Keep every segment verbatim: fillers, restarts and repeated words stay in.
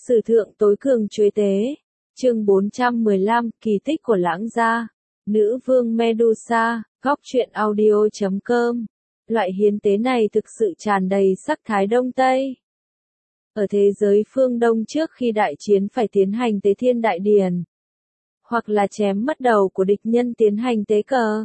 Sử thượng tối cường chuế tế. Chương bốn trăm mười lăm, kỳ tích của Lãng gia. Nữ vương Medusa, góc truyện audio chấm com. Loại hiến tế này thực sự tràn đầy sắc thái Đông Tây. Ở thế giới phương Đông trước khi đại chiến phải tiến hành tế thiên đại điển, hoặc là chém mất đầu của địch nhân tiến hành tế cờ.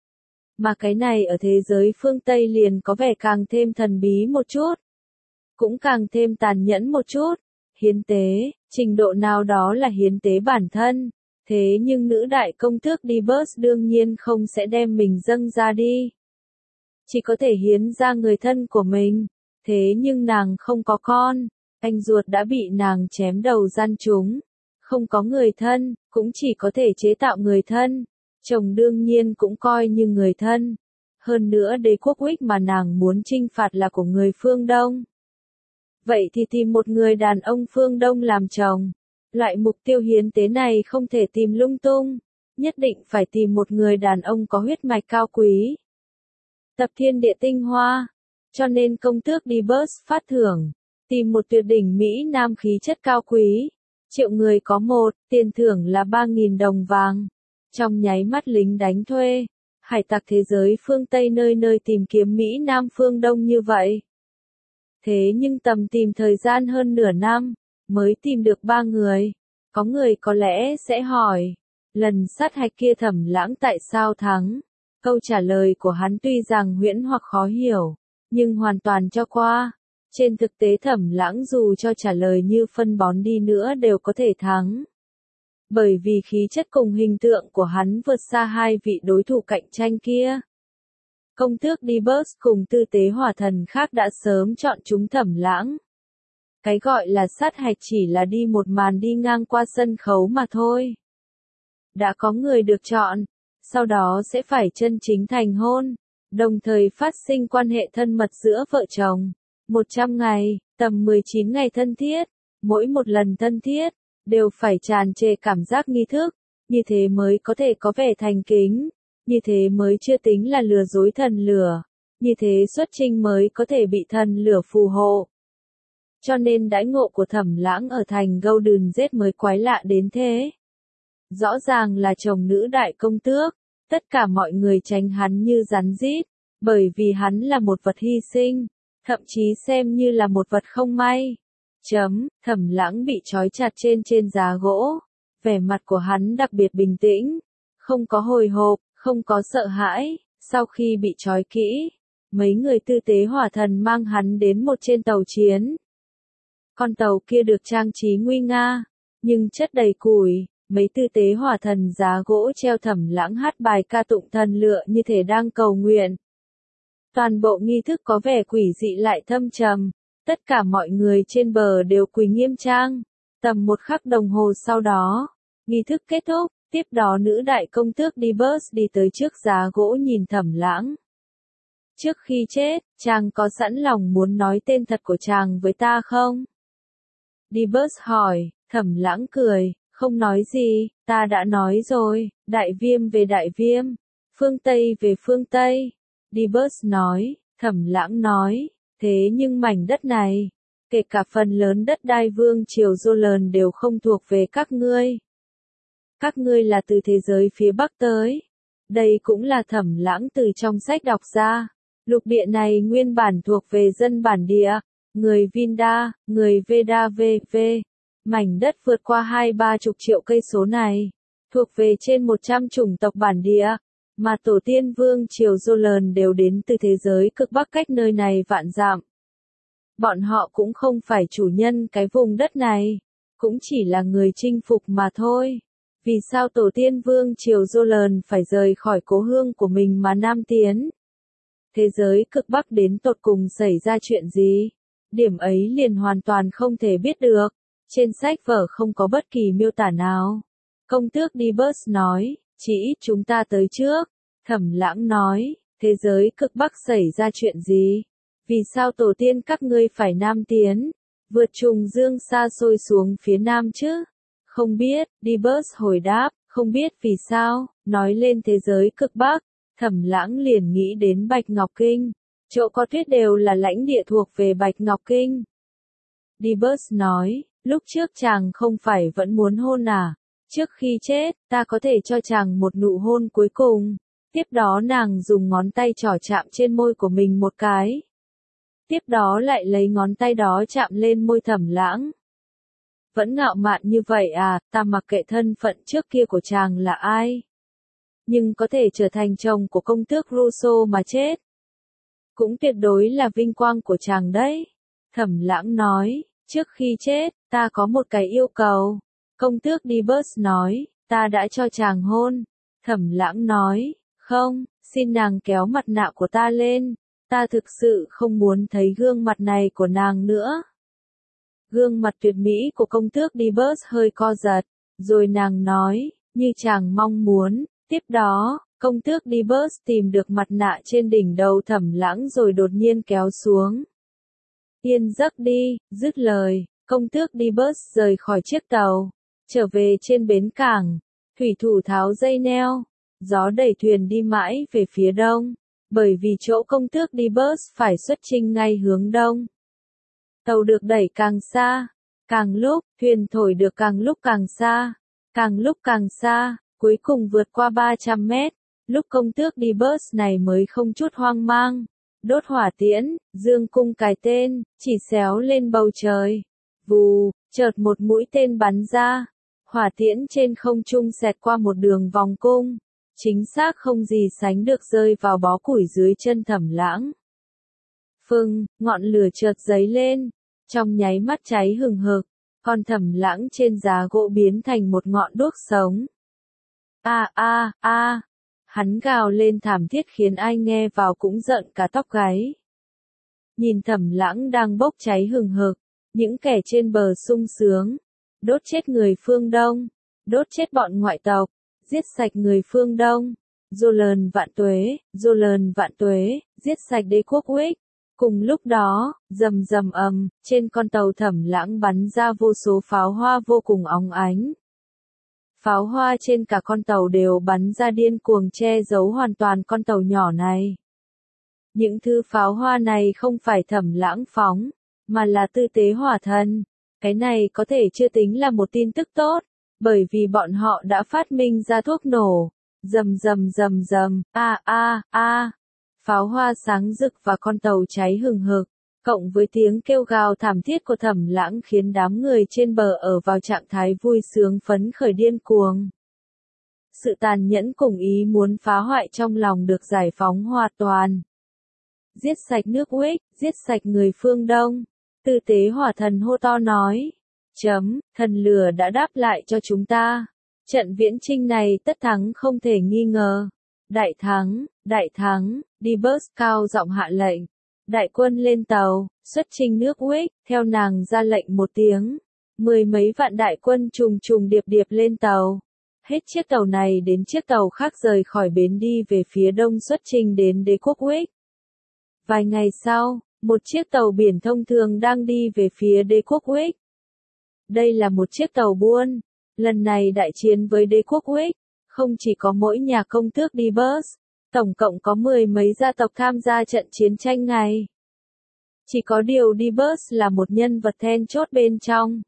Mà cái này ở thế giới phương Tây liền có vẻ càng thêm thần bí một chút, cũng càng thêm tàn nhẫn một chút. Hiến tế, trình độ nào đó là hiến tế bản thân, thế nhưng nữ đại công tước Dibus đương nhiên không sẽ đem mình dâng ra đi. Chỉ có thể hiến ra người thân của mình, thế nhưng nàng không có con, anh ruột đã bị nàng chém đầu gian trúng, không có người thân, cũng chỉ có thể chế tạo người thân, chồng đương nhiên cũng coi như người thân. Hơn nữa đế quốc Wick mà nàng muốn chinh phạt là của người phương Đông. Vậy thì tìm một người đàn ông phương Đông làm chồng. Loại mục tiêu hiến tế này không thể tìm lung tung, nhất định phải tìm một người đàn ông có huyết mạch cao quý. Tập thiên địa tinh hoa, cho nên công tước Dibus phát thưởng, tìm một tuyệt đỉnh Mỹ Nam khí chất cao quý. Triệu người có một, tiền thưởng là ba nghìn đồng vàng. Trong nháy mắt lính đánh thuê, hải tặc thế giới phương Tây nơi nơi tìm kiếm Mỹ Nam phương Đông như vậy. Thế nhưng tầm tìm thời gian hơn nửa năm, mới tìm được ba người. Có người có lẽ sẽ hỏi, lần sát hạch kia Thẩm Lãng tại sao thắng? Câu trả lời của hắn tuy rằng huyễn hoặc khó hiểu, nhưng hoàn toàn cho qua. Trên thực tế Thẩm Lãng dù cho trả lời như phân bón đi nữa đều có thể thắng. Bởi vì khí chất cùng hình tượng của hắn vượt xa hai vị đối thủ cạnh tranh kia. Công tước Dibus cùng tư tế hỏa thần khác đã sớm chọn chúng Thẩm Lãng. Cái gọi là sát hạch chỉ là đi một màn đi ngang qua sân khấu mà thôi. Đã có người được chọn, sau đó sẽ phải chân chính thành hôn, đồng thời phát sinh quan hệ thân mật giữa vợ chồng. một trăm ngày, tầm mười chín ngày thân thiết, mỗi một lần thân thiết, đều phải tràn trề cảm giác nghi thức, như thế mới có thể có vẻ thành kính, như thế mới chưa tính là lừa dối thần lửa, như thế xuất trinh mới có thể bị thần lửa phù hộ. Cho nên đãi ngộ của Thẩm Lãng ở thành Golden Gate mới quái lạ đến thế. Rõ ràng là chồng nữ đại công tước, tất cả mọi người tránh hắn như rắn rít, bởi vì hắn là một vật hy sinh, thậm chí xem như là một vật không may. Chấm, Thẩm Lãng bị trói chặt trên trên giá gỗ, vẻ mặt của hắn đặc biệt bình tĩnh, không có hồi hộp, không có sợ hãi. Sau khi bị trói kỹ, mấy người tư tế hỏa thần mang hắn đến một trên tàu chiến. Con tàu kia được trang trí nguy nga, nhưng chất đầy củi, mấy tư tế hỏa thần giá gỗ treo Thẩm Lãng hát bài ca tụng thần lựa như thể đang cầu nguyện. Toàn bộ nghi thức có vẻ quỷ dị lại thâm trầm, tất cả mọi người trên bờ đều quỳ nghiêm trang. Tầm một khắc đồng hồ sau đó, nghi thức kết thúc, tiếp đó nữ đại công tước Dibus đi tới trước giá gỗ nhìn Thẩm Lãng. Trước khi chết, chàng có sẵn lòng muốn nói tên thật của chàng với ta không? Dibus hỏi. Thẩm Lãng cười, không nói gì, ta đã nói rồi, đại viêm về đại viêm, phương Tây về phương Tây. Dibus nói. Thẩm Lãng nói, thế nhưng mảnh đất này, kể cả phần lớn đất đai vương triều Jolan đều không thuộc về các ngươi. Các ngươi là từ thế giới phía Bắc tới. Đây cũng là Thẩm Lãng từ trong sách đọc ra. Lục địa này nguyên bản thuộc về dân bản địa, người Vinda, người Veda vê vê. Mảnh đất vượt qua hai ba chục triệu cây số này, thuộc về trên một trăm chủng tộc bản địa, mà tổ tiên vương triều Jolan đều đến từ thế giới cực Bắc cách nơi này vạn dặm. Bọn họ cũng không phải chủ nhân cái vùng đất này, cũng chỉ là người chinh phục mà thôi. Vì sao tổ tiên vương triều Jolan phải rời khỏi cố hương của mình mà nam tiến? Thế giới cực Bắc đến tột cùng xảy ra chuyện gì? Điểm ấy liền hoàn toàn không thể biết được. Trên sách vở không có bất kỳ miêu tả nào. Công tước Dibus nói, chỉ ít chúng ta tới trước. Thẩm Lãng nói, thế giới cực Bắc xảy ra chuyện gì? Vì sao tổ tiên các ngươi phải nam tiến, vượt trùng dương xa xôi xuống phía nam chứ? Không biết, Dibus hồi đáp, không biết vì sao. Nói lên thế giới cực Bắc, Thẩm Lãng liền nghĩ đến Bạch Ngọc Kinh. Chỗ có tuyết đều là lãnh địa thuộc về Bạch Ngọc Kinh. Dibus nói, lúc trước chàng không phải vẫn muốn hôn à? Trước khi chết, ta có thể cho chàng một nụ hôn cuối cùng. Tiếp đó nàng dùng ngón tay trỏ chạm trên môi của mình một cái. Tiếp đó lại lấy ngón tay đó chạm lên môi Thẩm Lãng. Vẫn ngạo mạn như vậy à, ta mặc kệ thân phận trước kia của chàng là ai. Nhưng có thể trở thành chồng của công tước Rousseau mà chết. Cũng tuyệt đối là vinh quang của chàng đấy. Thẩm Lãng nói, trước khi chết, ta có một cái yêu cầu. Công tước Debus nói, ta đã cho chàng hôn. Thẩm Lãng nói, không, xin nàng kéo mặt nạ của ta lên. Ta thực sự không muốn thấy gương mặt này của nàng nữa. Gương mặt tuyệt mỹ của công tước Debus hơi co giật, rồi nàng nói, như chàng mong muốn. Tiếp đó, công tước Debus tìm được mặt nạ trên đỉnh đầu Thẩm Lãng rồi đột nhiên kéo xuống. Yên giấc đi, dứt lời, công tước Debus rời khỏi chiếc tàu, trở về trên bến cảng. Thủy thủ tháo dây neo, gió đẩy thuyền đi mãi về phía đông, bởi vì chỗ công tước Debus phải xuất chinh ngay hướng đông. Tàu được đẩy càng xa, càng lúc, thuyền thổi được càng lúc càng xa, càng lúc càng xa, cuối cùng vượt qua ba trăm mét, lúc công tước Debus này mới không chút hoang mang, đốt hỏa tiễn, dương cung cài tên, chỉ xéo lên bầu trời. Vù, chợt một mũi tên bắn ra, hỏa tiễn trên không trung xẹt qua một đường vòng cung, chính xác không gì sánh được rơi vào bó củi dưới chân Thẩm Lãng. Phừng, ngọn lửa chợt dấy lên, trong nháy mắt cháy hừng hực, còn Thẩm Lãng trên giá gỗ biến thành một ngọn đuốc sống. A a a, hắn gào lên thảm thiết khiến ai nghe vào cũng giận cả tóc gáy. Nhìn Thẩm Lãng đang bốc cháy hừng hực, những kẻ trên bờ sung sướng, đốt chết người phương Đông, đốt chết bọn ngoại tộc, giết sạch người phương Đông. Roland vạn tuế, Roland vạn tuế, giết sạch đế quốc Wick. Cùng lúc đó, rầm rầm ầm, trên con tàu Thẩm Lãng bắn ra vô số pháo hoa vô cùng óng ánh. Pháo hoa trên cả con tàu đều bắn ra điên cuồng che giấu hoàn toàn con tàu nhỏ này. Những thứ pháo hoa này không phải Thẩm Lãng phóng, mà là tư tế hỏa thần. Cái này có thể chưa tính là một tin tức tốt, bởi vì bọn họ đã phát minh ra thuốc nổ. Rầm rầm rầm rầm, a a a. Pháo hoa sáng rực và con tàu cháy hừng hực, cộng với tiếng kêu gào thảm thiết của Thẩm Lãng khiến đám người trên bờ ở vào trạng thái vui sướng phấn khởi điên cuồng. Sự tàn nhẫn cùng ý muốn phá hoại trong lòng được giải phóng hoàn toàn. Giết sạch nước Wick, giết sạch người phương Đông. Tư tế hỏa thần hô to nói. Chấm, thần lửa đã đáp lại cho chúng ta. Trận viễn chinh này tất thắng không thể nghi ngờ. Đại thắng, đại thắng, Debus cao giọng hạ lệnh. Đại quân lên tàu, xuất chinh nước Wick, theo nàng ra lệnh một tiếng. Mười mấy vạn đại quân trùng trùng điệp điệp lên tàu. Hết chiếc tàu này đến chiếc tàu khác rời khỏi bến đi về phía đông xuất chinh đến đế quốc Wick. Vài ngày sau, một chiếc tàu biển thông thường đang đi về phía đế quốc Wick. Đây là một chiếc tàu buôn. Lần này đại chiến với đế quốc Wick, không chỉ có mỗi nhà công tước Debus, tổng cộng có mười mấy gia tộc tham gia trận chiến tranh này. Chỉ có điều Debus là một nhân vật then chốt bên trong.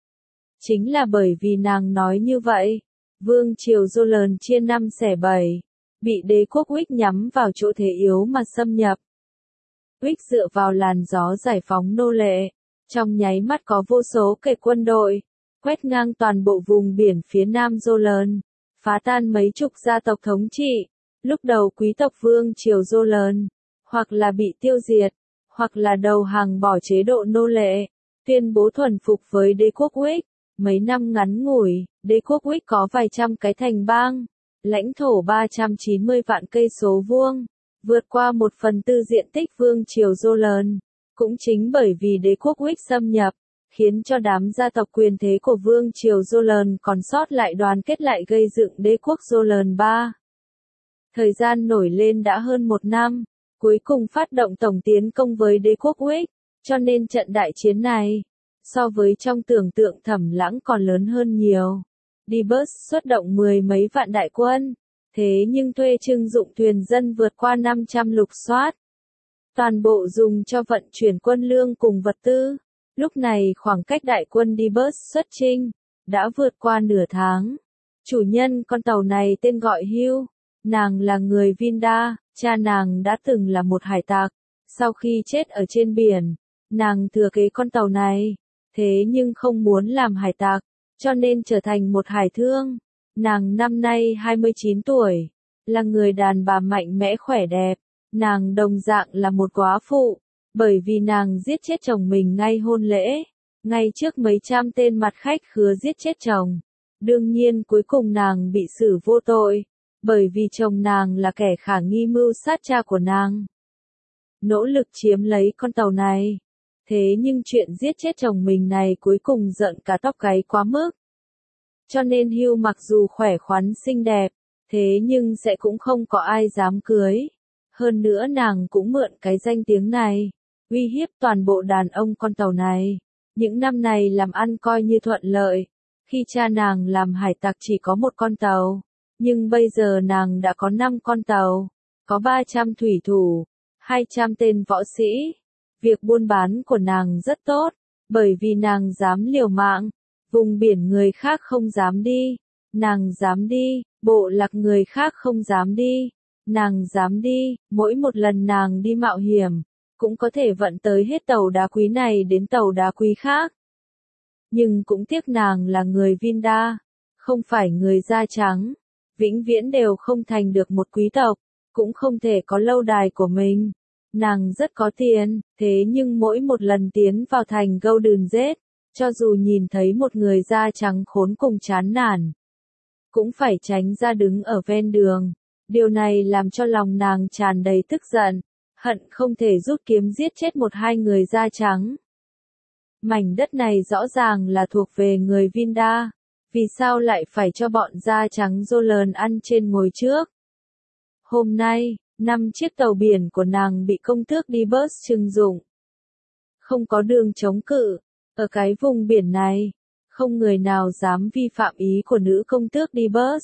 Chính là bởi vì nàng nói như vậy, vương triều Roland chia năm xẻ bảy, bị đế quốc Wick nhắm vào chỗ thế yếu mà xâm nhập. Wick dựa vào làn gió giải phóng nô lệ, trong nháy mắt có vô số kẻ quân đội, quét ngang toàn bộ vùng biển phía nam Roland, phá tan mấy chục gia tộc thống trị. Lúc đầu quý tộc vương triều Roland, hoặc là bị tiêu diệt, hoặc là đầu hàng bỏ chế độ nô lệ, tuyên bố thuần phục với đế quốc Wick. Mấy năm ngắn ngủi, đế quốc Wick có vài trăm cái thành bang, lãnh thổ ba trăm chín mươi vạn cây số vuông, vượt qua một phần tư diện tích vương triều Roland. Cũng chính bởi vì đế quốc Wick xâm nhập, khiến cho đám gia tộc quyền thế của vương triều Roland còn sót lại đoàn kết lại gây dựng đế quốc Roland ba. Thời gian nổi lên đã hơn một năm, cuối cùng phát động tổng tiến công với đế quốc Wick, cho nên trận đại chiến này, so với trong tưởng tượng Thẩm Lãng còn lớn hơn nhiều. Debus xuất động mười mấy vạn đại quân, thế nhưng thuê trưng dụng thuyền dân vượt qua năm trăm lục soát. Toàn bộ dùng cho vận chuyển quân lương cùng vật tư. Lúc này khoảng cách đại quân đi bớt xuất chinh, đã vượt qua nửa tháng. Chủ nhân con tàu này tên gọi Hugh, nàng là người Vinda, cha nàng đã từng là một hải tặc. Sau khi chết ở trên biển, nàng thừa kế con tàu này, thế nhưng không muốn làm hải tặc, cho nên trở thành một hải thương. Nàng năm nay hai mươi chín tuổi, là người đàn bà mạnh mẽ khỏe đẹp. Nàng đồng dạng là một góa phụ, bởi vì nàng giết chết chồng mình ngay hôn lễ, ngay trước mấy trăm tên mặt khách khứa giết chết chồng. Đương nhiên cuối cùng nàng bị xử vô tội, bởi vì chồng nàng là kẻ khả nghi mưu sát cha của nàng. Nỗ lực chiếm lấy con tàu này. Thế nhưng chuyện giết chết chồng mình này cuối cùng giận cả tóc gáy quá mức. Cho nên Hugh mặc dù khỏe khoắn xinh đẹp, thế nhưng sẽ cũng không có ai dám cưới. Hơn nữa nàng cũng mượn cái danh tiếng này, uy hiếp toàn bộ đàn ông con tàu này. Những năm này làm ăn coi như thuận lợi. Khi cha nàng làm hải tặc chỉ có một con tàu, nhưng bây giờ nàng đã có năm con tàu, có ba trăm thủy thủ, hai trăm tên võ sĩ. Việc buôn bán của nàng rất tốt, bởi vì nàng dám liều mạng, vùng biển người khác không dám đi, nàng dám đi, bộ lạc người khác không dám đi, nàng dám đi, mỗi một lần nàng đi mạo hiểm, cũng có thể vận tới hết tàu đá quý này đến tàu đá quý khác. Nhưng cũng tiếc nàng là người Vinda, không phải người da trắng, vĩnh viễn đều không thành được một quý tộc, cũng không thể có lâu đài của mình. Nàng rất có tiền, thế nhưng mỗi một lần tiến vào thành Golden Gate, cho dù nhìn thấy một người da trắng khốn cùng chán nản, cũng phải tránh ra đứng ở ven đường. Điều này làm cho lòng nàng tràn đầy tức giận, hận không thể rút kiếm giết chết một hai người da trắng. Mảnh đất này rõ ràng là thuộc về người Vinda, vì sao lại phải cho bọn da trắng Jolan ăn trên ngồi trước? Hôm nay, năm chiếc tàu biển của nàng bị công tước Dibus trừng dụng. Không có đường chống cự, ở cái vùng biển này, không người nào dám vi phạm ý của nữ công tước Dibus.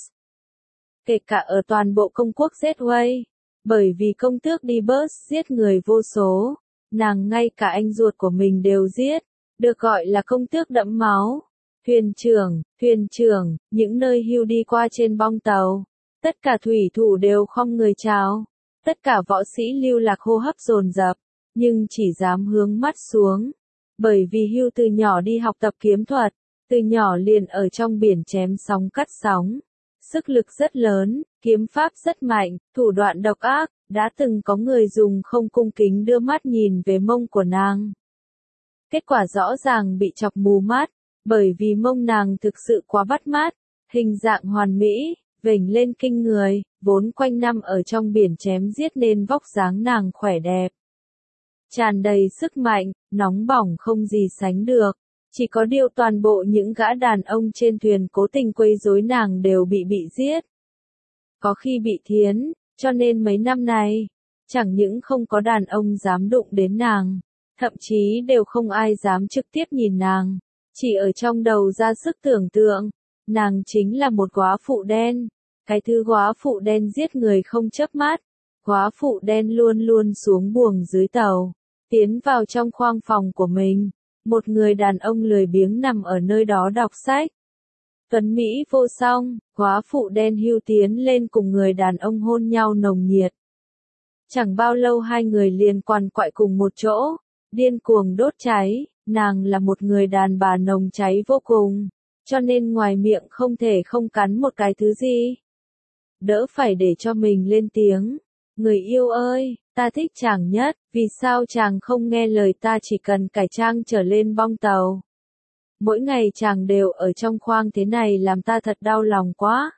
Kể cả ở toàn bộ công quốc Zetway, bởi vì công tước Dibus giết người vô số, nàng ngay cả anh ruột của mình đều giết, được gọi là công tước đẫm máu. Thuyền trưởng, thuyền trưởng, những nơi Hugh đi qua trên bong tàu, tất cả thủy thủ đều khom người chào. Tất cả võ sĩ lưu lạc hô hấp dồn dập, nhưng chỉ dám hướng mắt xuống. Bởi vì Hugh từ nhỏ đi học tập kiếm thuật, từ nhỏ liền ở trong biển chém sóng cắt sóng. Sức lực rất lớn, kiếm pháp rất mạnh, thủ đoạn độc ác, đã từng có người dùng không cung kính đưa mắt nhìn về mông của nàng. Kết quả rõ ràng bị chọc mù mắt, bởi vì mông nàng thực sự quá bắt mắt, hình dạng hoàn mỹ, vểnh lên kinh người, vốn quanh năm ở trong biển chém giết nên vóc dáng nàng khỏe đẹp. Tràn đầy sức mạnh, nóng bỏng không gì sánh được. Chỉ có điều toàn bộ những gã đàn ông trên thuyền cố tình quấy rối nàng đều bị bị giết. Có khi bị thiến, cho nên mấy năm này, chẳng những không có đàn ông dám đụng đến nàng, thậm chí đều không ai dám trực tiếp nhìn nàng. Chỉ ở trong đầu ra sức tưởng tượng, nàng chính là một góa phụ đen. Cái thứ góa phụ đen giết người không chớp mắt. Góa phụ đen luôn luôn xuống buồng dưới tàu, tiến vào trong khoang phòng của mình. Một người đàn ông lười biếng nằm ở nơi đó đọc sách. Tuấn Mỹ vô song, góa phụ đen Hugh tiến lên cùng người đàn ông hôn nhau nồng nhiệt. Chẳng bao lâu hai người liền quằn quại cùng một chỗ, điên cuồng đốt cháy. Nàng là một người đàn bà nồng cháy vô cùng, cho nên ngoài miệng không thể không cắn một cái thứ gì. Đỡ phải để cho mình lên tiếng. Người yêu ơi, ta thích chàng nhất, vì sao chàng không nghe lời ta chỉ cần cải trang trở lên bong tàu. Mỗi ngày chàng đều ở trong khoang thế này làm ta thật đau lòng quá.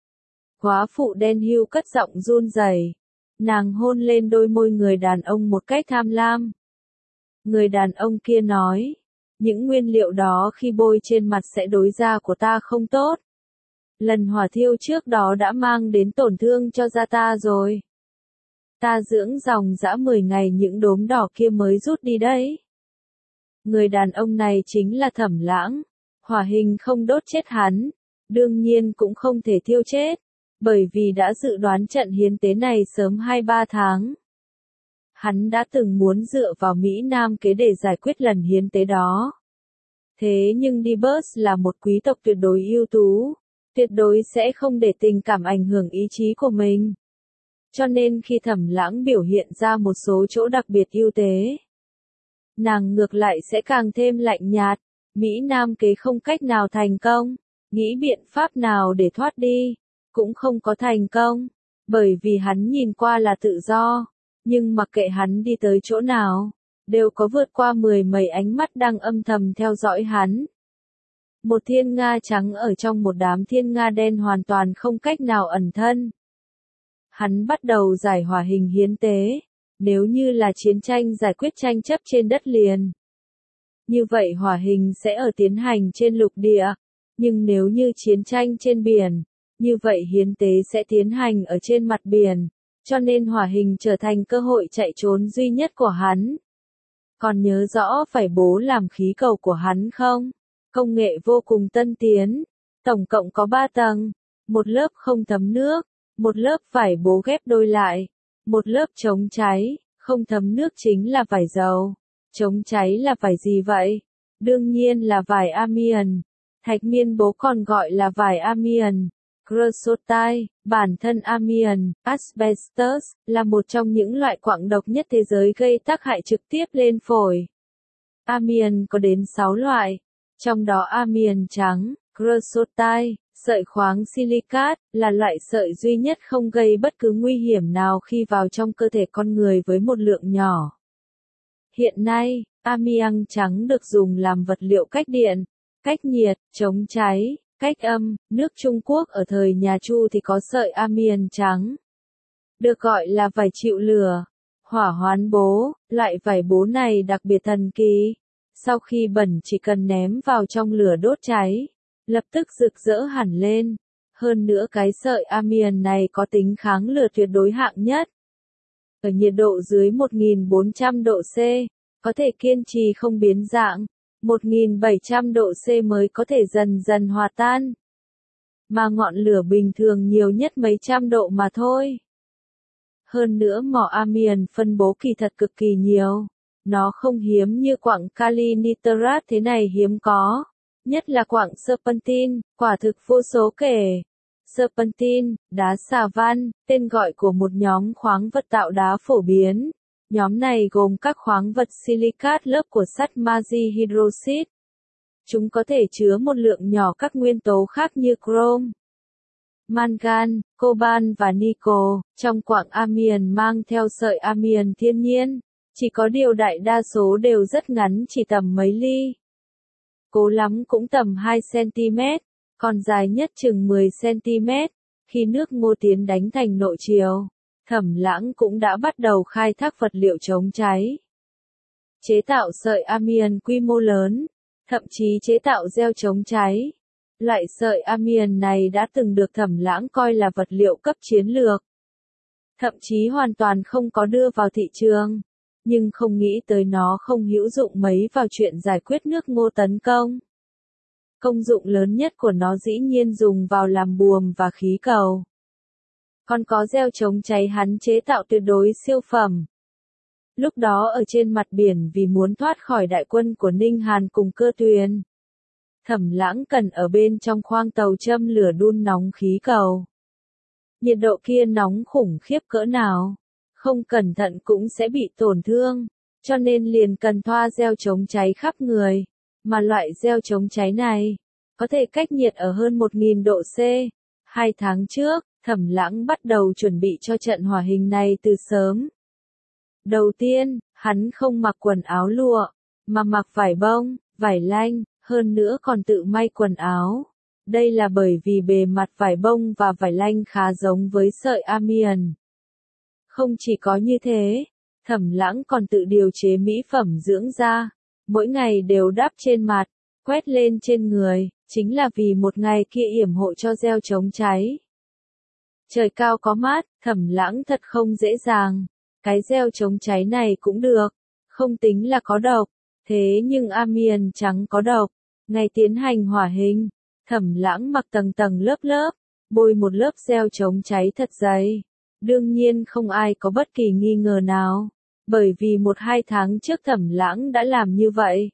Góa phụ đen Hugh cất giọng run rẩy. Nàng hôn lên đôi môi người đàn ông một cách tham lam. Người đàn ông kia nói, những nguyên liệu đó khi bôi trên mặt sẽ đối da của ta không tốt. Lần hỏa thiêu trước đó đã mang đến tổn thương cho da ta rồi. Ta dưỡng dòng dã mười ngày những đốm đỏ kia mới rút đi đấy. Người đàn ông này chính là Thẩm Lãng. Hỏa hình không đốt chết hắn, đương nhiên cũng không thể thiêu chết, bởi vì đã dự đoán trận hiến tế này sớm hai ba tháng. Hắn đã từng muốn dựa vào Mỹ Nam kế để giải quyết lần hiến tế đó. Thế nhưng Debus là một quý tộc tuyệt đối ưu tú, tuyệt đối sẽ không để tình cảm ảnh hưởng ý chí của mình. Cho nên khi Thẩm Lãng biểu hiện ra một số chỗ đặc biệt ưu tế, nàng ngược lại sẽ càng thêm lạnh nhạt. Mỹ Nam kế không cách nào thành công, nghĩ biện pháp nào để thoát đi, cũng không có thành công, bởi vì hắn nhìn qua là tự do, nhưng mặc kệ hắn đi tới chỗ nào, đều có vượt qua mười mấy ánh mắt đang âm thầm theo dõi hắn. Một thiên nga trắng ở trong một đám thiên nga đen hoàn toàn không cách nào ẩn thân. Hắn bắt đầu giải hỏa hình hiến tế, nếu như là chiến tranh giải quyết tranh chấp trên đất liền. Như vậy hỏa hình sẽ ở tiến hành trên lục địa, nhưng nếu như chiến tranh trên biển, như vậy hiến tế sẽ tiến hành ở trên mặt biển, cho nên hỏa hình trở thành cơ hội chạy trốn duy nhất của hắn. Còn nhớ rõ phải bố làm khí cầu của hắn không? Công nghệ vô cùng tân tiến, tổng cộng có ba tầng, một lớp không thấm nước, một lớp vải bố ghép đôi lại, một lớp chống cháy, không thấm nước chính là vải dầu. Chống cháy là vải gì vậy? Đương nhiên là vải amian. Thạch miên bố còn gọi là vải amian. Creosote, bản thân amian, asbestos, là một trong những loại quặng độc nhất thế giới gây tác hại trực tiếp lên phổi. Amian có đến sáu loại, trong đó amian trắng, creosote, sợi khoáng silicat, là loại sợi duy nhất không gây bất cứ nguy hiểm nào khi vào trong cơ thể con người với một lượng nhỏ. Hiện nay, amiang trắng được dùng làm vật liệu cách điện, cách nhiệt, chống cháy, cách âm. Nước Trung Quốc ở thời nhà Chu thì có sợi amian trắng, được gọi là vải chịu lửa. Hỏa hoán bố, loại vải bố này đặc biệt thần kỳ. Sau khi bẩn chỉ cần ném vào trong lửa đốt cháy, lập tức rực rỡ hẳn lên. Hơn nữa cái sợi amian này có tính kháng lửa tuyệt đối hạng nhất. Ở nhiệt độ dưới một nghìn bốn trăm độ C, có thể kiên trì không biến dạng, một nghìn bảy trăm độ C mới có thể dần dần hòa tan. Mà ngọn lửa bình thường nhiều nhất mấy trăm độ mà thôi. Hơn nữa mỏ amian phân bố kỳ thật cực kỳ nhiều. Nó không hiếm như quặng kali nitrat thế này hiếm có. Nhất là quặng serpentin, quả thực vô số kể. Serpentin, đá xà văn, tên gọi của một nhóm khoáng vật tạo đá phổ biến. Nhóm này gồm các khoáng vật silicat lớp của sắt magie hydroxide. Chúng có thể chứa một lượng nhỏ các nguyên tố khác như chrome, mangan, coban và nico. Trong quặng amian mang theo sợi amian thiên nhiên, chỉ có điều đại đa số đều rất ngắn, chỉ tầm mấy ly. Cố lắm cũng tầm hai xăng-ti-mét, còn dài nhất chừng mười xăng-ti-mét. Khi nước Ngô tiến đánh thành nội triều, Thẩm Lãng cũng đã bắt đầu khai thác vật liệu chống cháy. Chế tạo sợi amian quy mô lớn, thậm chí chế tạo gel chống cháy. Loại sợi amian này đã từng được Thẩm Lãng coi là vật liệu cấp chiến lược. Thậm chí hoàn toàn không có đưa vào thị trường, nhưng không nghĩ tới nó không hữu dụng mấy vào chuyện giải quyết nước Ngô tấn công. Công dụng lớn nhất của nó dĩ nhiên dùng vào làm buồm và khí cầu. Còn có gel chống cháy hắn chế tạo tuyệt đối siêu phẩm. Lúc đó ở trên mặt biển vì muốn thoát khỏi đại quân của Ninh Hàn cùng Cơ Tuyền, Thẩm Lãng cần ở bên trong khoang tàu châm lửa đun nóng khí cầu. Nhiệt độ kia nóng khủng khiếp cỡ nào, không cẩn thận cũng sẽ bị tổn thương, cho nên liền cần thoa gel chống cháy khắp người. Mà loại gel chống cháy này có thể cách nhiệt ở hơn một nghìn độ C. Hai tháng trước, Thẩm Lãng bắt đầu chuẩn bị cho trận hỏa hình này từ sớm. Đầu tiên, hắn không mặc quần áo lụa, mà mặc vải bông, vải lanh, hơn nữa còn tự may quần áo. Đây là bởi vì bề mặt vải bông và vải lanh khá giống với sợi amian. Không chỉ có như thế, Thẩm Lãng còn tự điều chế mỹ phẩm dưỡng da, mỗi ngày đều đắp trên mặt, quét lên trên người, chính là vì một ngày kia yểm hộ cho gel chống cháy. Trời cao có mát, Thẩm Lãng thật không dễ dàng. Cái gel chống cháy này cũng được, không tính là có độc, thế nhưng amian trắng có độc. Ngày tiến hành hỏa hình, Thẩm Lãng mặc tầng tầng lớp lớp, bôi một lớp gel chống cháy thật dày. Đương nhiên không ai có bất kỳ nghi ngờ nào. bởi vì một hai tháng trước Thẩm Lãng đã làm như vậy.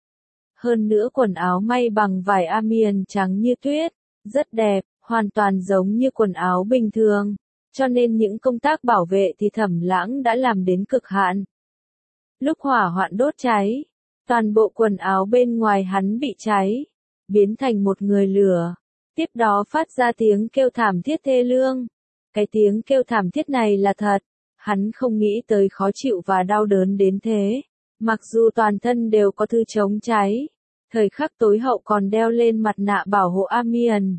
Hơn nữa quần áo may bằng vải amian trắng như tuyết, rất đẹp, hoàn toàn giống như quần áo bình thường, cho nên những công tác bảo vệ thì Thẩm Lãng đã làm đến cực hạn. Lúc hỏa hoạn đốt cháy, toàn bộ quần áo bên ngoài hắn bị cháy, biến thành một người lửa. Tiếp đó phát ra tiếng kêu thảm thiết thê lương. Cái tiếng kêu thảm thiết này là thật, hắn không nghĩ tới khó chịu và đau đớn đến thế. Mặc dù toàn thân đều có thứ chống cháy, thời khắc tối hậu còn đeo lên mặt nạ bảo hộ amian.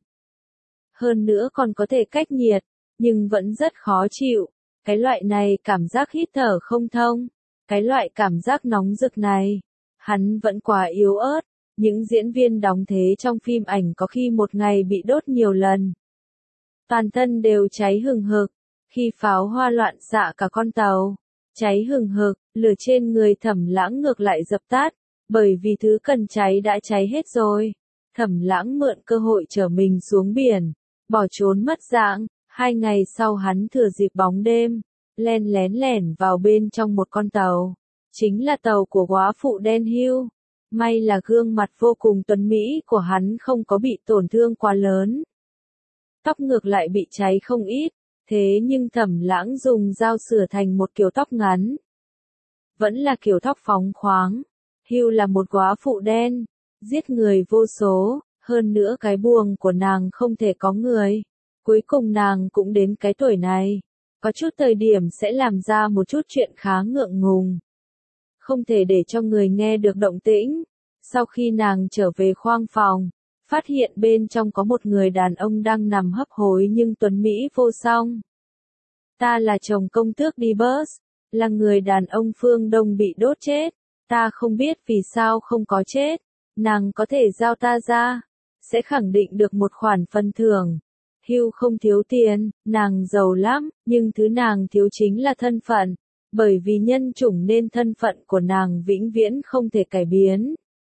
Hơn nữa còn có thể cách nhiệt, nhưng vẫn rất khó chịu. Cái loại này cảm giác hít thở không thông, cái loại cảm giác nóng rực này, hắn vẫn quá yếu ớt. Những diễn viên đóng thế trong phim ảnh có khi một ngày bị đốt nhiều lần. Toàn thân đều cháy hừng hực, khi pháo hoa loạn xạ cả con tàu. Cháy hừng hực, lửa trên người Thẩm Lãng ngược lại dập tắt, bởi vì thứ cần cháy đã cháy hết rồi. Thẩm Lãng mượn cơ hội chở mình xuống biển, bỏ trốn mất dạng. Hai ngày sau hắn thừa dịp bóng đêm, len lén lẻn vào bên trong một con tàu. Chính là tàu của góa phụ đen hiu. May là gương mặt vô cùng tuấn mỹ của hắn không có bị tổn thương quá lớn. Tóc ngược lại bị cháy không ít, thế nhưng Thẩm Lãng dùng dao sửa thành một kiểu tóc ngắn. Vẫn là kiểu tóc phóng khoáng. Hugh là một góa phụ đen, giết người vô số, hơn nữa cái buồng của nàng không thể có người. Cuối cùng nàng cũng đến cái tuổi này, có chút thời điểm sẽ làm ra một chút chuyện khá ngượng ngùng. Không thể để cho người nghe được động tĩnh. Sau khi nàng trở về khoang phòng, phát hiện bên trong có một người đàn ông đang nằm hấp hối nhưng tuấn mỹ vô song. Ta là chồng công tước Dibus, là người đàn ông phương Đông bị đốt chết. Ta không biết vì sao không có chết. Nàng có thể giao ta ra, sẽ khẳng định được một khoản phân thưởng. Hugh không thiếu tiền, nàng giàu lắm, nhưng thứ nàng thiếu chính là thân phận. Bởi vì nhân chủng nên thân phận của nàng vĩnh viễn không thể cải biến.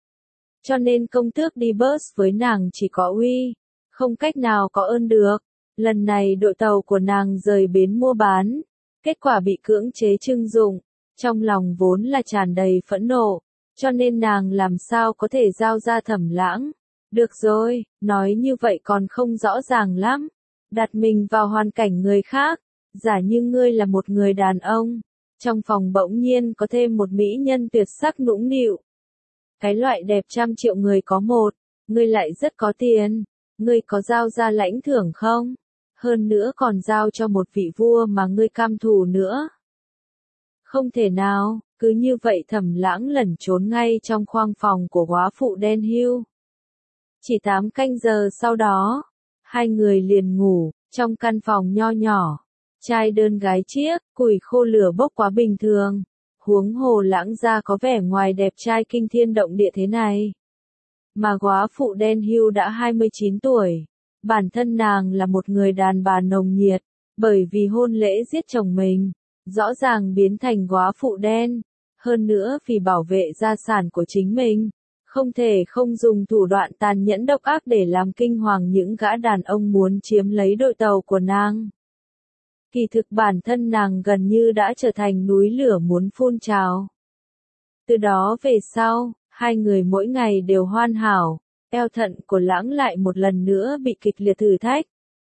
Cho nên công tước Dibus với nàng chỉ có uy, không cách nào có ơn được. Lần này đội tàu của nàng rời bến mua bán, kết quả bị cưỡng chế trưng dụng, trong lòng vốn là tràn đầy phẫn nộ, cho nên nàng làm sao có thể giao ra Thẩm Lãng. Được rồi, nói như vậy còn không rõ ràng lắm. Đặt mình vào hoàn cảnh người khác, giả như ngươi là một người đàn ông. Trong phòng bỗng nhiên có thêm một mỹ nhân tuyệt sắc nũng nịu. Cái loại đẹp trăm triệu người có một, ngươi lại rất có tiền, ngươi có giao ra lãnh thưởng không? Hơn nữa còn giao cho một vị vua mà ngươi cam thù nữa. Không thể nào, cứ như vậy Thẩm Lãng lẩn trốn ngay trong khoang phòng của góa phụ đen hiu. Chỉ tám canh giờ sau đó, hai người liền ngủ, trong căn phòng nho nhỏ. Trai đơn gái chiếc, củi khô lửa bốc quá bình thường. Huống hồ Lãng gia có vẻ ngoài đẹp trai kinh thiên động địa thế này. Mà góa phụ đen hiu đã hai mươi chín tuổi. Bản thân nàng là một người đàn bà nồng nhiệt, bởi vì hôn lễ giết chồng mình, rõ ràng biến thành góa phụ đen. Hơn nữa vì bảo vệ gia sản của chính mình, không thể không dùng thủ đoạn tàn nhẫn độc ác để làm kinh hoàng những gã đàn ông muốn chiếm lấy đội tàu của nàng. Kỳ thực bản thân nàng gần như đã trở thành núi lửa muốn phun trào. Từ đó về sau, hai người mỗi ngày đều hoàn hảo, eo thận của Lãng lại một lần nữa bị kịch liệt thử thách.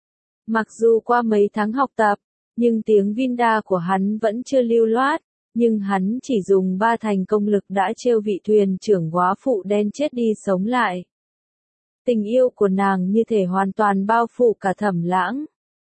Mặc dù qua mấy tháng học tập, nhưng tiếng Vinda của hắn vẫn chưa lưu loát, nhưng hắn chỉ dùng ba thành công lực đã trêu vị thuyền trưởng góa phụ đen chết đi sống lại. Tình yêu của nàng như thể hoàn toàn bao phủ cả Thẩm Lãng.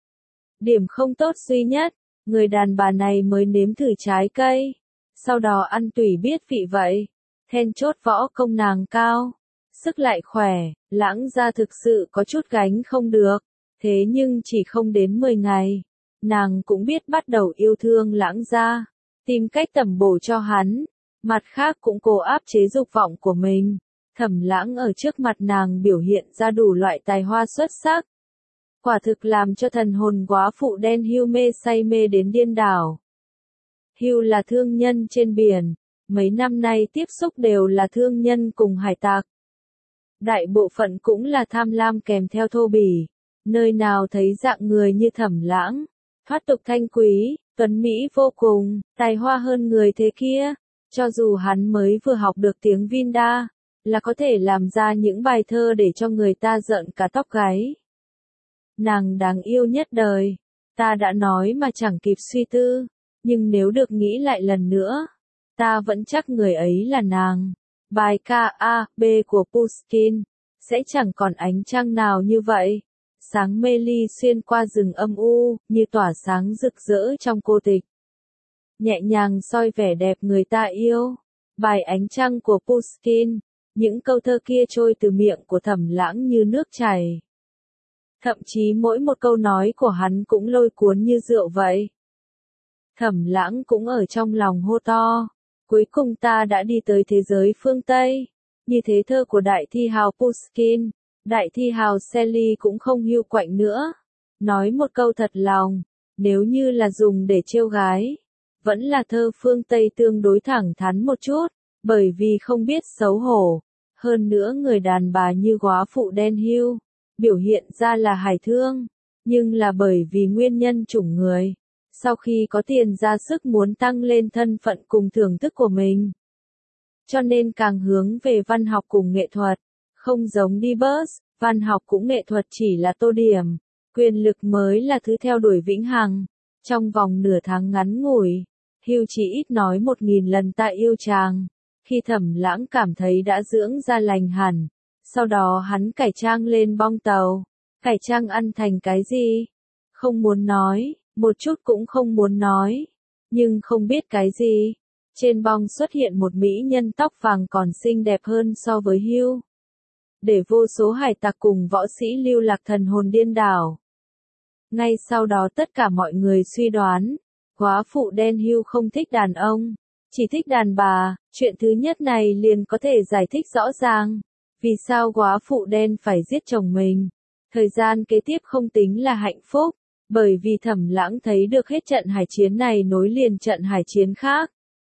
Điểm không tốt duy nhất, người đàn bà này mới nếm thử trái cây, sau đó ăn tùy biết vị vậy. Then chốt võ công nàng cao, sức lại khỏe, Lãng gia thực sự có chút gánh không được, thế nhưng chỉ không đến mười ngày, nàng cũng biết bắt đầu yêu thương Lãng gia, tìm cách tẩm bổ cho hắn, mặt khác cũng cố áp chế dục vọng của mình. Thẩm Lãng ở trước mặt nàng biểu hiện ra đủ loại tài hoa xuất sắc. Quả thực làm cho thần hồn góa phụ đen hiu mê say mê đến điên đảo. Hiu là thương nhân trên biển, mấy năm nay tiếp xúc đều là thương nhân cùng hải tặc. Đại bộ phận cũng là tham lam kèm theo thô bỉ, nơi nào thấy dạng người như Thẩm Lãng, thoát tục thanh quý, tuấn Mỹ vô cùng, tài hoa hơn người thế kia. Cho dù hắn mới vừa học được tiếng Vinda, là có thể làm ra những bài thơ để cho người ta rợn cả tóc gáy. Nàng đáng yêu nhất đời. Ta đã nói mà chẳng kịp suy tư, nhưng nếu được nghĩ lại lần nữa, ta vẫn chắc người ấy là nàng. Bài ca A, B của Pushkin, sẽ chẳng còn ánh trăng nào như vậy. Sáng mê ly xuyên qua rừng âm u, như tỏa sáng rực rỡ trong cô tịch. Nhẹ nhàng soi vẻ đẹp người ta yêu. Bài Ánh trăng của Pushkin, những câu thơ kia trôi từ miệng của Thẩm Lãng như nước chảy. Thậm chí mỗi một câu nói của hắn cũng lôi cuốn như rượu vậy. Thẩm Lãng cũng ở trong lòng hô to. Cuối cùng ta đã đi tới thế giới phương Tây. Như thế thơ của đại thi hào Pushkin, đại thi hào Shelley cũng không hiu quạnh nữa. Nói một câu thật lòng, nếu như là dùng để trêu gái, vẫn là thơ phương Tây tương đối thẳng thắn một chút, bởi vì không biết xấu hổ. Hơn nữa người đàn bà như góa phụ đen hiu, biểu hiện ra là hài thương, nhưng là bởi vì nguyên nhân chủng người. Sau khi có tiền ra sức muốn tăng lên thân phận cùng thưởng thức của mình. Cho nên càng hướng về văn học cùng nghệ thuật. Không giống Dibbs, văn học cũng nghệ thuật chỉ là tô điểm. Quyền lực mới là thứ theo đuổi vĩnh hằng. Trong vòng nửa tháng ngắn ngủi, Hugh chỉ ít nói một nghìn lần ta yêu chàng. Khi Thẩm Lãng cảm thấy đã dưỡng ra lành hẳn. Sau đó hắn cải trang lên bong tàu. Cải trang ăn thành cái gì? Không muốn nói. Một chút cũng không muốn nói, nhưng không biết cái gì. Trên bong xuất hiện một mỹ nhân tóc vàng còn xinh đẹp hơn so với Hugh. Để vô số hải tặc cùng võ sĩ lưu lạc thần hồn điên đảo. Ngay sau đó tất cả mọi người suy đoán, góa phụ đen Hugh không thích đàn ông, chỉ thích đàn bà. Chuyện thứ nhất này liền có thể giải thích rõ ràng, vì sao góa phụ đen phải giết chồng mình. Thời gian kế tiếp không tính là hạnh phúc. Bởi vì Thẩm Lãng thấy được hết trận hải chiến này nối liền trận hải chiến khác.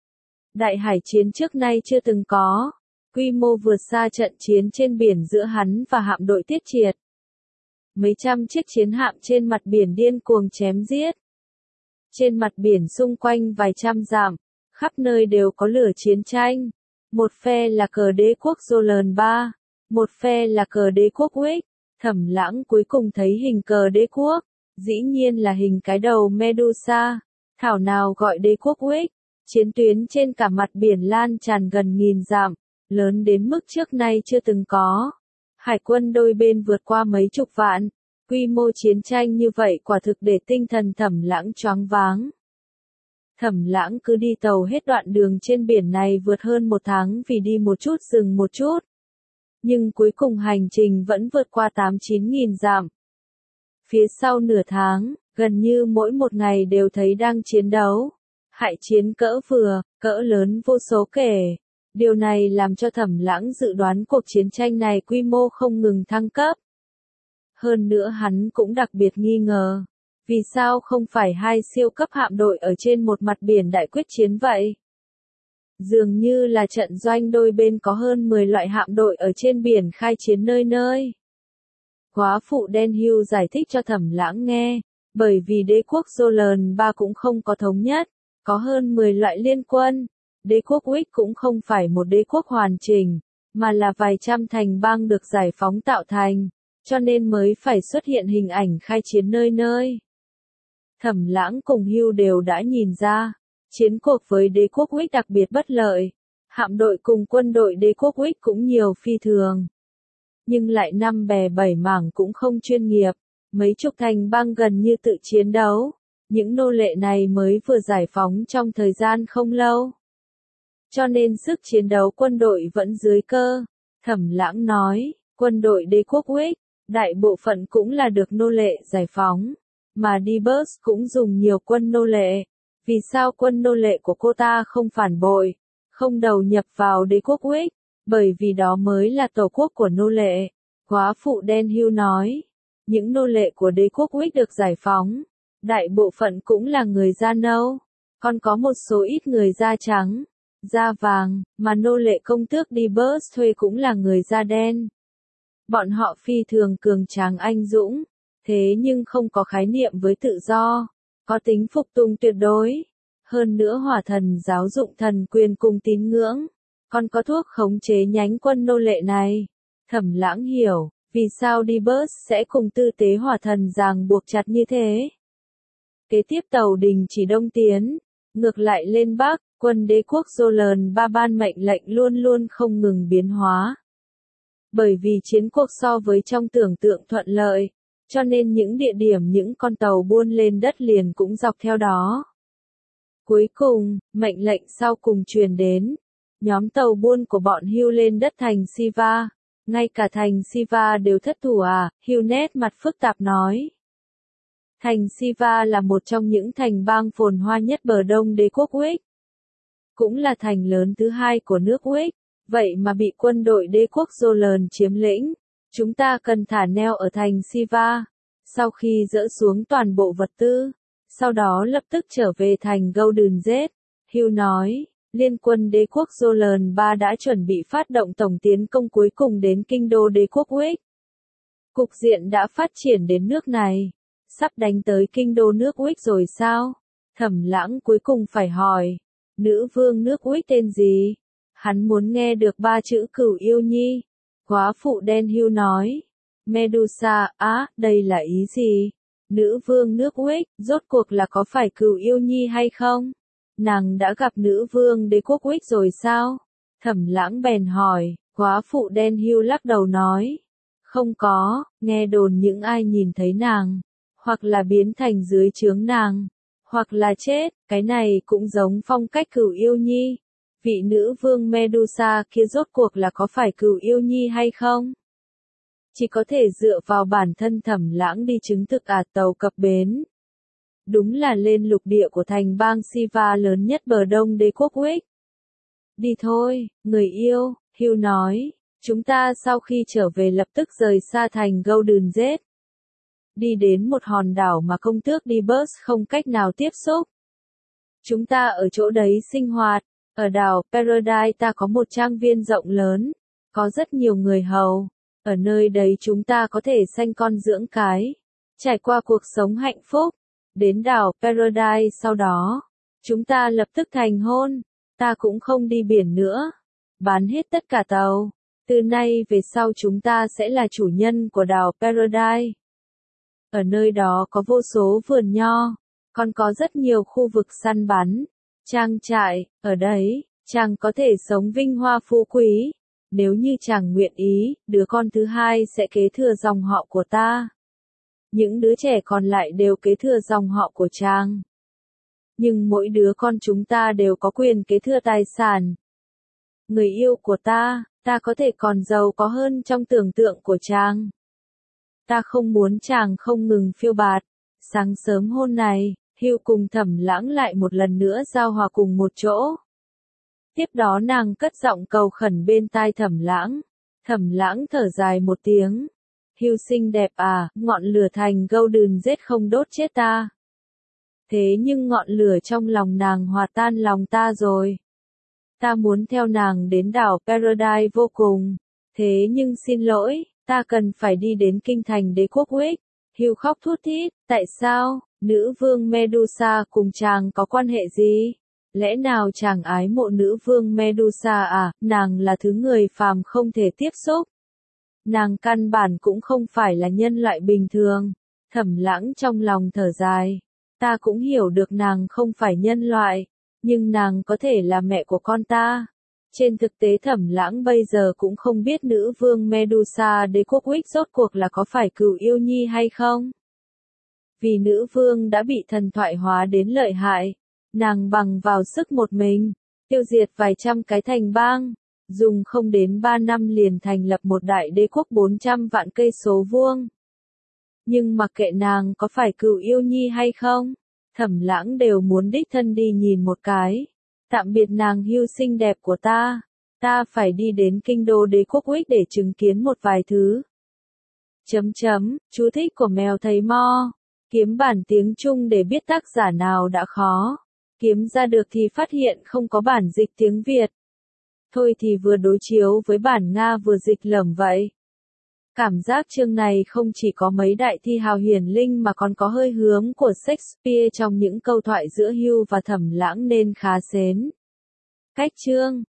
Đại hải chiến trước nay chưa từng có, quy mô vượt xa trận chiến trên biển giữa hắn và hạm đội Tiết Triệt. Mấy trăm chiếc chiến hạm trên mặt biển điên cuồng chém giết. Trên mặt biển xung quanh vài trăm dặm, khắp nơi đều có lửa chiến tranh. Một phe là cờ đế quốc Dolan ba, một phe là cờ đế quốc Wick. Thẩm Lãng cuối cùng thấy hình cờ đế quốc. Dĩ nhiên là hình cái đầu Medusa, thảo nào gọi đế quốc Wick. Chiến tuyến trên cả mặt biển lan tràn gần nghìn dặm, lớn đến mức trước nay chưa từng có. Hải quân đôi bên vượt qua mấy chục vạn, quy mô chiến tranh như vậy quả thực để tinh thần Thẩm Lãng choáng váng. Thẩm Lãng cứ đi tàu hết đoạn đường trên biển này vượt hơn một tháng vì đi một chút dừng một chút. Nhưng cuối cùng hành trình vẫn vượt qua tám chín nghìn dặm. Phía sau nửa tháng, gần như mỗi một ngày đều thấy đang chiến đấu. Hải chiến cỡ vừa, cỡ lớn vô số kể. Điều này làm cho Thẩm Lãng dự đoán cuộc chiến tranh này quy mô không ngừng thăng cấp. Hơn nữa hắn cũng đặc biệt nghi ngờ. Vì sao không phải hai siêu cấp hạm đội ở trên một mặt biển đại quyết chiến vậy? Dường như là trận doanh đôi bên có hơn mười loại hạm đội ở trên biển khai chiến nơi nơi. Góa phụ đen Hugh giải thích cho Thẩm Lãng nghe, bởi vì đế quốc Dolan ba cũng không có thống nhất, có hơn mười loại liên quân. Đế quốc Wick cũng không phải một đế quốc hoàn chỉnh, mà là vài trăm thành bang được giải phóng tạo thành, cho nên mới phải xuất hiện hình ảnh khai chiến nơi nơi. Thẩm Lãng cùng Hugh đều đã nhìn ra, chiến cuộc với đế quốc Wick đặc biệt bất lợi, hạm đội cùng quân đội đế quốc Wick cũng nhiều phi thường. Nhưng lại năm bè bảy mảng cũng không chuyên nghiệp, mấy chục thành bang gần như tự chiến đấu. Những nô lệ này mới vừa giải phóng trong thời gian không lâu. Cho nên sức chiến đấu quân đội vẫn dưới cơ. Thẩm Lãng nói, quân đội đế quốc Wick, đại bộ phận cũng là được nô lệ giải phóng. Mà Dibbs cũng dùng nhiều quân nô lệ. Vì sao quân nô lệ của cô ta không phản bội, không đầu nhập vào đế quốc Wick? Bởi vì đó mới là tổ quốc của nô lệ. Góa phụ đen Hugh nói, những nô lệ của đế quốc Wick được giải phóng, đại bộ phận cũng là người da nâu, còn có một số ít người da trắng, da vàng, mà nô lệ công tước Dibbs thuê cũng là người da đen. Bọn họ phi thường cường tráng anh dũng, thế nhưng không có khái niệm với tự do, có tính phục tùng tuyệt đối. Hơn nữa hỏa thần giáo dụng thần quyền cùng tín ngưỡng, còn có thuốc khống chế nhánh quân nô lệ này. Thẩm Lãng hiểu, vì sao Dibus sẽ cùng tư tế hỏa thần ràng buộc chặt như thế. Kế tiếp tàu đình chỉ đông tiến, ngược lại lên bắc, quân đế quốc Jolan ba ban mệnh lệnh luôn luôn không ngừng biến hóa. Bởi vì chiến cuộc so với trong tưởng tượng thuận lợi, cho nên những địa điểm những con tàu buôn lên đất liền cũng dọc theo đó. Cuối cùng, mệnh lệnh sau cùng truyền đến, nhóm tàu buôn của bọn Hugh lên đất thành Siva, ngay cả thành Siva đều thất thủ à, Hugh nét mặt phức tạp nói. Thành Siva là một trong những thành bang phồn hoa nhất bờ đông đế quốc Wick. Cũng là thành lớn thứ hai của nước Wick, vậy mà bị quân đội đế quốc Jolan chiếm lĩnh. Chúng ta cần thả neo ở thành Siva, sau khi dỡ xuống toàn bộ vật tư, sau đó lập tức trở về thành Golden Gate. Hugh nói, liên quân đế quốc Jolan ba đã chuẩn bị phát động tổng tiến công cuối cùng đến kinh đô đế quốc Wick. Cục diện đã phát triển đến nước này, sắp đánh tới kinh đô nước Wick rồi sao? Thẩm Lãng cuối cùng phải hỏi, nữ vương nước Wick tên gì? Hắn muốn nghe được ba chữ Cửu Yêu Nhi. Góa phụ đen Hugh nói, Medusa, á, đây là ý gì? Nữ vương nước Wick, rốt cuộc là có phải Cửu Yêu Nhi hay không? Nàng đã gặp nữ vương đế quốc Wick rồi sao? Thẩm Lãng bèn hỏi, góa phụ đen Hugh lắc đầu nói, không có, nghe đồn những ai nhìn thấy nàng, hoặc là biến thành dưới trướng nàng, hoặc là chết, cái này cũng giống phong cách Cửu Yêu Nhi. Vị nữ vương Medusa kia rốt cuộc là có phải Cửu Yêu Nhi hay không? Chỉ có thể dựa vào bản thân Thẩm Lãng đi chứng thực à tàu cập bến. Đúng là lên lục địa của thành bang Siva lớn nhất bờ đông đế quốc Wick. Đi thôi, người yêu, Hugh nói, chúng ta sau khi trở về lập tức rời xa thành Golden Gate. Đi đến một hòn đảo mà công tước Dibus không cách nào tiếp xúc. Chúng ta ở chỗ đấy sinh hoạt. Ở đảo Paradise ta có một trang viên rộng lớn, có rất nhiều người hầu. Ở nơi đấy chúng ta có thể sanh con dưỡng cái, trải qua cuộc sống hạnh phúc. Đến đảo Paradise sau đó, chúng ta lập tức thành hôn. Ta cũng không đi biển nữa, bán hết tất cả tàu. Từ nay về sau chúng ta sẽ là chủ nhân của đảo Paradise. Ở nơi đó có vô số vườn nho, còn có rất nhiều khu vực săn bắn, trang trại. Ở đấy, chàng có thể sống vinh hoa phú quý. Nếu như chàng nguyện ý, đứa con thứ hai sẽ kế thừa dòng họ của ta. Những đứa trẻ còn lại đều kế thừa dòng họ của chàng. Nhưng mỗi đứa con chúng ta đều có quyền kế thừa tài sản. Người yêu của ta, ta có thể còn giàu có hơn trong tưởng tượng của chàng. Ta không muốn chàng không ngừng phiêu bạt. Sáng sớm hôm này, Hugh cùng Thẩm Lãng lại một lần nữa giao hòa cùng một chỗ. Tiếp đó nàng cất giọng cầu khẩn bên tai Thẩm Lãng. Thẩm Lãng thở dài một tiếng. Hugh xinh đẹp à, ngọn lửa thành Golden Gate không đốt chết ta. Thế nhưng ngọn lửa trong lòng nàng hòa tan lòng ta rồi. Ta muốn theo nàng đến đảo Paradise vô cùng. Thế nhưng xin lỗi, ta cần phải đi đến kinh thành đế quốc Wick. Hugh khóc thút thít, tại sao? Nữ vương Medusa cùng chàng có quan hệ gì? Lẽ nào chàng ái mộ nữ vương Medusa à? Nàng là thứ người phàm không thể tiếp xúc. Nàng căn bản cũng không phải là nhân loại bình thường. Thẩm Lãng trong lòng thở dài. Ta cũng hiểu được nàng không phải nhân loại, nhưng nàng có thể là mẹ của con ta. Trên thực tế Thẩm Lãng bây giờ cũng không biết nữ vương Medusa đế quốc Wick rốt cuộc là có phải Cửu Yêu Nhi hay không. Vì nữ vương đã bị thần thoại hóa đến lợi hại, nàng bằng vào sức một mình, tiêu diệt vài trăm cái thành bang, dùng không đến ba năm liền thành lập một đại đế quốc bốn trăm vạn cây số vuông. Nhưng mặc kệ nàng có phải Cửu Yêu Nhi hay không, Thẩm Lãng đều muốn đích thân đi nhìn một cái. Tạm biệt nàng Hugh xinh đẹp của ta, ta phải đi đến kinh đô đế quốc Wick để chứng kiến một vài thứ. Chấm chấm, chú thích của mèo thầy Mo. Kiếm bản tiếng Trung để biết tác giả nào đã khó. Kiếm ra được thì phát hiện không có bản dịch tiếng Việt. Thôi thì vừa đối chiếu với bản Nga vừa dịch lởm vậy. Cảm giác chương này không chỉ có mấy đại thi hào hiển linh mà còn có hơi hướng của Shakespeare trong những câu thoại giữa Hugh và Thẩm Lãng nên khá xến. Cách chương